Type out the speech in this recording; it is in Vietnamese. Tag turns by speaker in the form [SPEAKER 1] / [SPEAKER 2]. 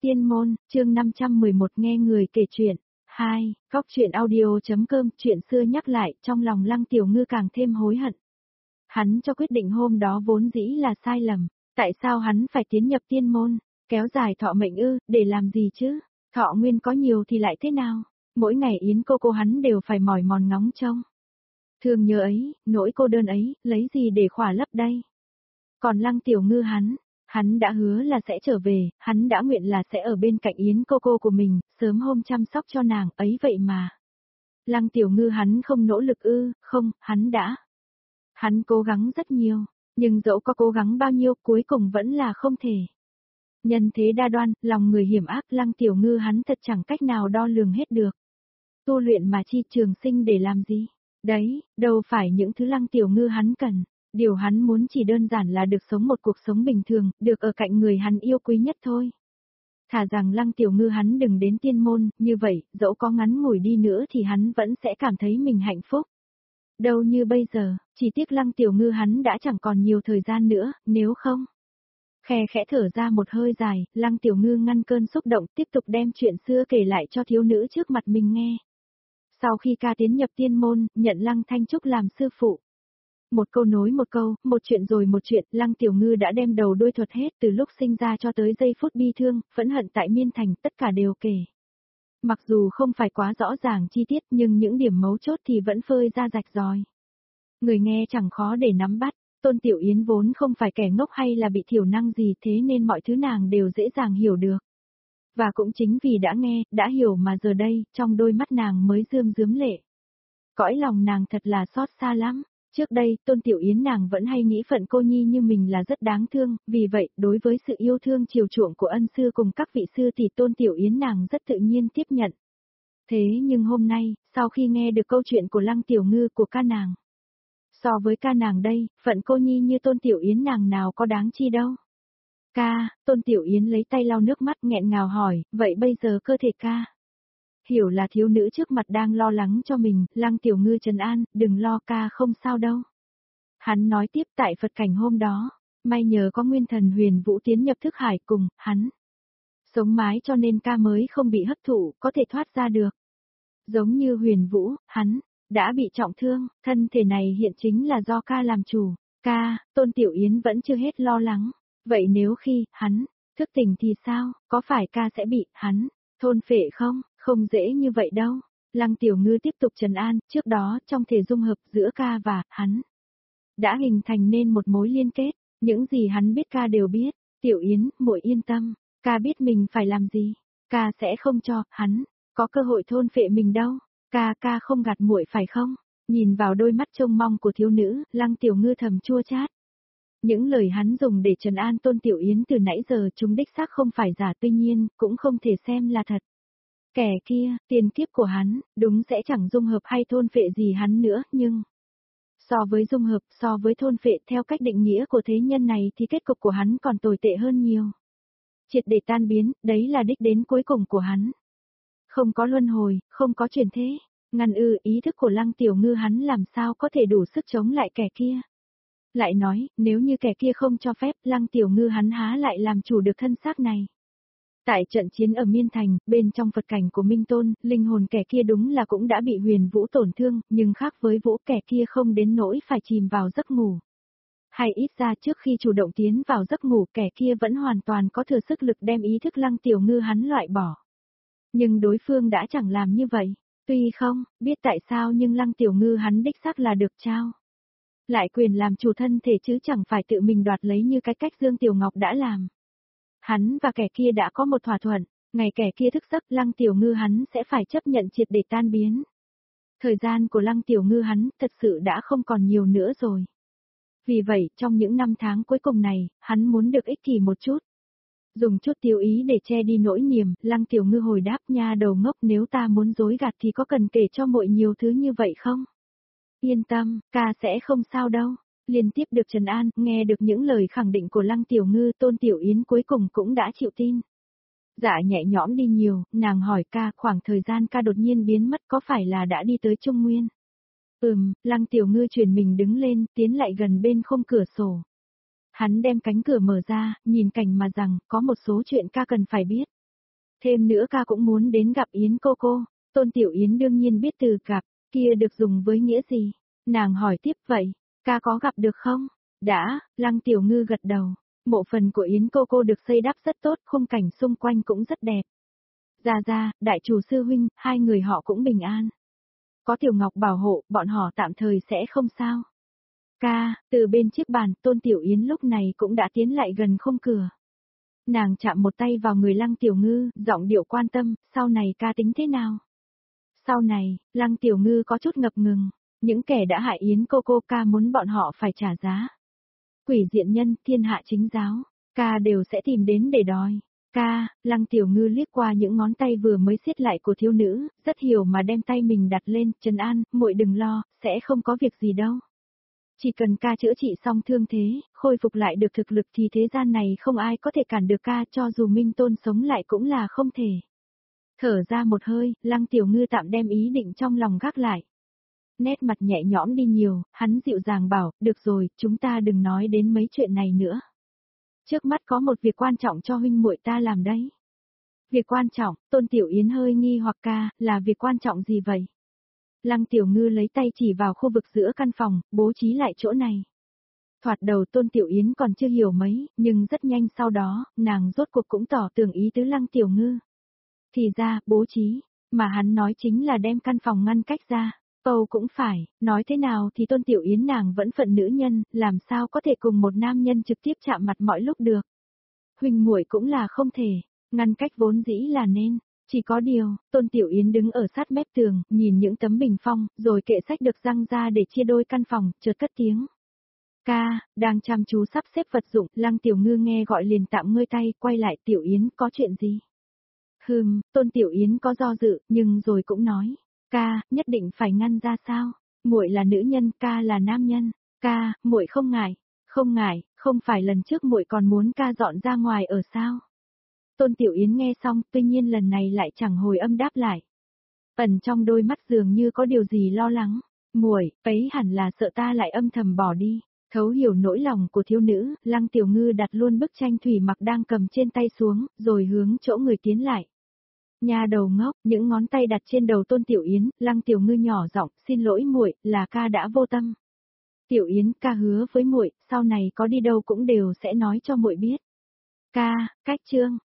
[SPEAKER 1] Tiên môn, chương 511 nghe người kể chuyện. 2. Góc chuyện audio.com. Chuyện xưa nhắc lại, trong lòng Lăng Tiểu Ngư càng thêm hối hận. Hắn cho quyết định hôm đó vốn dĩ là sai lầm. Tại sao hắn phải tiến nhập tiên môn? Kéo dài thọ mệnh ư, để làm gì chứ? Thọ nguyên có nhiều thì lại thế nào? Mỗi ngày Yến cô hắn đều phải mỏi mòn ngóng trông. Thương nhớ ấy, nỗi cô đơn ấy, lấy gì để khỏa lấp đây? Còn Lăng Tiểu Ngư hắn đã hứa là sẽ trở về, hắn đã nguyện là sẽ ở bên cạnh Yến cô của mình, sớm hôm chăm sóc cho nàng, ấy vậy mà. Lăng Tiểu Ngư hắn không nỗ lực ư, không, hắn cố gắng rất nhiều, nhưng dẫu có cố gắng bao nhiêu cuối cùng vẫn là không thể. Nhân thế đa đoan, lòng người hiểm ác, Lăng Tiểu Ngư hắn thật chẳng cách nào đo lường hết được. Tu luyện mà chi trường sinh để làm gì? Đấy, đâu phải những thứ Lăng Tiểu Ngư hắn cần. Điều hắn muốn chỉ đơn giản là được sống một cuộc sống bình thường, được ở cạnh người hắn yêu quý nhất thôi. Thà rằng Lăng Tiểu Ngư hắn đừng đến tiên môn, như vậy, dẫu có ngắn ngủi đi nữa thì hắn vẫn sẽ cảm thấy mình hạnh phúc. Đâu như bây giờ, chỉ tiếc Lăng Tiểu Ngư hắn đã chẳng còn nhiều thời gian nữa, nếu không. Khe khẽ thở ra một hơi dài, Lăng Tiểu Ngư ngăn cơn xúc động tiếp tục đem chuyện xưa kể lại cho thiếu nữ trước mặt mình nghe. Sau khi ca tiến nhập tiên môn, nhận Lăng Thanh Trúc làm sư phụ. Một câu nối một câu, một chuyện rồi một chuyện, Lăng Tiểu Ngư đã đem đầu đuôi thuật hết từ lúc sinh ra cho tới giây phút bi thương, phẫn hận tại Miên Thành, tất cả đều kể. Mặc dù không phải quá rõ ràng chi tiết nhưng những điểm mấu chốt thì vẫn phơi ra rạch ròi. Người nghe chẳng khó để nắm bắt, Tôn Tiểu Yến vốn không phải kẻ ngốc hay là bị thiểu năng gì thế nên mọi thứ nàng đều dễ dàng hiểu được. Và cũng chính vì đã nghe, đã hiểu mà giờ đây, trong đôi mắt nàng mới rơm rớm lệ. Cõi lòng nàng thật là xót xa lắm. Trước đây, Tôn Tiểu Yến nàng vẫn hay nghĩ phận cô nhi như mình là rất đáng thương, vì vậy, đối với sự yêu thương chiều chuộng của ân sư cùng các vị sư thì Tôn Tiểu Yến nàng rất tự nhiên tiếp nhận. Thế nhưng hôm nay, sau khi nghe được câu chuyện của Lăng Tiểu Ngư của ca nàng. So với ca nàng đây, phận cô nhi như Tôn Tiểu Yến nàng nào có đáng chi đâu. Ca, Tôn Tiểu Yến lấy tay lau nước mắt nghẹn ngào hỏi, vậy bây giờ cơ thể ca? Hiểu là thiếu nữ trước mặt đang lo lắng cho mình, Lăng Tiểu Ngư trấn an, đừng lo ca không sao đâu. Hắn nói tiếp tại Phật cảnh hôm đó, may nhờ có nguyên thần Huyền Vũ tiến nhập thức hải cùng, hắn. Sống mái cho nên ca mới không bị hấp thụ, có thể thoát ra được. Giống như Huyền Vũ, hắn, đã bị trọng thương, thân thể này hiện chính là do ca làm chủ. Ca, Tôn Tiểu Yến vẫn chưa hết lo lắng. Vậy nếu khi, hắn, thức tỉnh thì sao, có phải ca sẽ bị, hắn, thôn phệ không? Không dễ như vậy đâu. Lăng Tiểu Ngư tiếp tục trấn an, trước đó trong thể dung hợp giữa ca và hắn đã hình thành nên một mối liên kết, những gì hắn biết ca đều biết. Tiểu Yến, muội yên tâm, ca biết mình phải làm gì, ca sẽ không cho hắn có cơ hội thôn phệ mình đâu. Ca không gạt muội phải không? Nhìn vào đôi mắt trông mong của thiếu nữ, Lăng Tiểu Ngư thầm chua chát. Những lời hắn dùng để trấn an Tôn Tiểu Yến từ nãy giờ chúng đích xác không phải giả, tuy nhiên cũng không thể xem là thật. Kẻ kia, tiền kiếp của hắn, đúng sẽ chẳng dung hợp hay thôn phệ gì hắn nữa, nhưng so với dung hợp, so với thôn phệ theo cách định nghĩa của thế nhân này thì kết cục của hắn còn tồi tệ hơn nhiều. Triệt để tan biến, đấy là đích đến cuối cùng của hắn. Không có luân hồi, không có chuyển thế, ngăn ý thức của Lăng Tiểu Ngư hắn làm sao có thể đủ sức chống lại kẻ kia. Lại nói, nếu như kẻ kia không cho phép, Lăng Tiểu Ngư hắn há lại làm chủ được thân xác này. Tại trận chiến ở Miên Thành, bên trong Phật cảnh của Minh Tôn, linh hồn kẻ kia đúng là cũng đã bị Huyền Vũ tổn thương, nhưng khác với Vũ kẻ kia không đến nỗi phải chìm vào giấc ngủ. Hay ít ra trước khi chủ động tiến vào giấc ngủ kẻ kia vẫn hoàn toàn có thừa sức lực đem ý thức Lăng Tiểu Ngư hắn loại bỏ. Nhưng đối phương đã chẳng làm như vậy, tuy không biết tại sao nhưng Lăng Tiểu Ngư hắn đích xác là được trao lại quyền làm chủ thân thể chứ chẳng phải tự mình đoạt lấy như cái cách Dương Tiểu Ngọc đã làm. Hắn và kẻ kia đã có một thỏa thuận, ngày kẻ kia thức giấc Lăng Tiểu Ngư hắn sẽ phải chấp nhận triệt để tan biến. Thời gian của Lăng Tiểu Ngư hắn thật sự đã không còn nhiều nữa rồi. Vì vậy, trong những năm tháng cuối cùng này, hắn muốn được ích kỷ một chút. Dùng chút tiêu ý để che đi nỗi niềm, Lăng Tiểu Ngư hồi đáp nha đầu ngốc, nếu ta muốn dối gạt thì có cần kể cho muội nhiều thứ như vậy không? Yên tâm, ca sẽ không sao đâu. Liên tiếp được trấn an, nghe được những lời khẳng định của Lăng Tiểu Ngư, Tôn Tiểu Yến cuối cùng cũng đã chịu tin. Dạ nhẹ nhõm đi nhiều, nàng hỏi ca, khoảng thời gian ca đột nhiên biến mất có phải là đã đi tới Trung Nguyên? Lăng Tiểu Ngư chuyển mình đứng lên, tiến lại gần bên khung cửa sổ. Hắn đem cánh cửa mở ra, nhìn cảnh mà rằng, có một số chuyện ca cần phải biết. Thêm nữa ca cũng muốn đến gặp Yến cô. Tôn Tiểu Yến đương nhiên biết từ gặp, kia được dùng với nghĩa gì. Nàng hỏi tiếp vậy, ca có gặp được không? Đã, Lăng Tiểu Ngư gật đầu. Mộ phần của Yến cô được xây đắp rất tốt, khung cảnh xung quanh cũng rất đẹp. Ra, đại chủ sư huynh, hai người họ cũng bình an. Có Tiểu Ngọc bảo hộ, bọn họ tạm thời sẽ không sao. Ca, từ bên chiếc bàn, Tôn Tiểu Yến lúc này cũng đã tiến lại gần khung cửa. Nàng chạm một tay vào người Lăng Tiểu Ngư, giọng điệu quan tâm, sau này ca tính thế nào? Sau này, Lăng Tiểu Ngư có chút ngập ngừng, những kẻ đã hại Yến cô ca muốn bọn họ phải trả giá. Quỷ diện nhân, thiên hạ chính giáo, ca đều sẽ tìm đến để đòi. Ca, Lăng Tiểu Ngư liếc qua những ngón tay vừa mới siết lại của thiếu nữ, rất hiểu mà đem tay mình đặt lên, trấn an, muội đừng lo, sẽ không có việc gì đâu. Chỉ cần ca chữa trị xong thương thế, khôi phục lại được thực lực thì thế gian này không ai có thể cản được ca, cho dù Minh Tôn sống lại cũng là không thể. Thở ra một hơi, Lăng Tiểu Ngư tạm đem ý định trong lòng gác lại. Nét mặt nhẹ nhõm đi nhiều, hắn dịu dàng bảo, được rồi, chúng ta đừng nói đến mấy chuyện này nữa. Trước mắt có một việc quan trọng cho huynh muội ta làm đấy. Việc quan trọng, Tôn Tiểu Yến hơi nghi hoặc ca, là việc quan trọng gì vậy? Lăng Tiểu Ngư lấy tay chỉ vào khu vực giữa căn phòng, bố trí lại chỗ này. Thoạt đầu Tôn Tiểu Yến còn chưa hiểu mấy, nhưng rất nhanh sau đó, nàng rốt cuộc cũng tỏ tường ý tứ Lăng Tiểu Ngư. Thì ra, bố trí, mà hắn nói chính là đem căn phòng ngăn cách ra. Âu cũng phải, nói thế nào thì Tôn Tiểu Yến nàng vẫn phận nữ nhân, làm sao có thể cùng một nam nhân trực tiếp chạm mặt mọi lúc được. Huynh muội cũng là không thể, ngăn cách vốn dĩ là nên. Chỉ có điều, Tôn Tiểu Yến đứng ở sát mép tường, nhìn những tấm bình phong, rồi kệ sách được răng ra để chia đôi căn phòng, chợt cất tiếng. Ca, đang chăm chú sắp xếp vật dụng, Lăng Tiểu Ngư nghe gọi liền tạm ngơi tay, quay lại Tiểu Yến, có chuyện gì? Tôn Tiểu Yến có do dự, nhưng rồi cũng nói. Ca, nhất định phải ngăn ra sao? Muội là nữ nhân, ca là nam nhân. Ca, muội không ngại. Không ngại, không phải lần trước muội còn muốn ca dọn ra ngoài ở sao? Tôn Tiểu Yến nghe xong, tuy nhiên lần này lại chẳng hồi âm đáp lại. Ẩn trong đôi mắt dường như có điều gì lo lắng. Muội, ấy hẳn là sợ ta lại âm thầm bỏ đi. Thấu hiểu nỗi lòng của thiếu nữ, Lăng Tiểu Ngư đặt luôn bức tranh thủy mặc đang cầm trên tay xuống, rồi hướng chỗ người tiến lại. Nhà đầu ngốc, những ngón tay đặt trên đầu Tôn Tiểu Yến, Lăng Tiểu Ngư nhỏ giọng, xin lỗi muội, là ca đã vô tâm. Tiểu Yến, ca hứa với muội, sau này có đi đâu cũng đều sẽ nói cho muội biết. Ca, cách chương.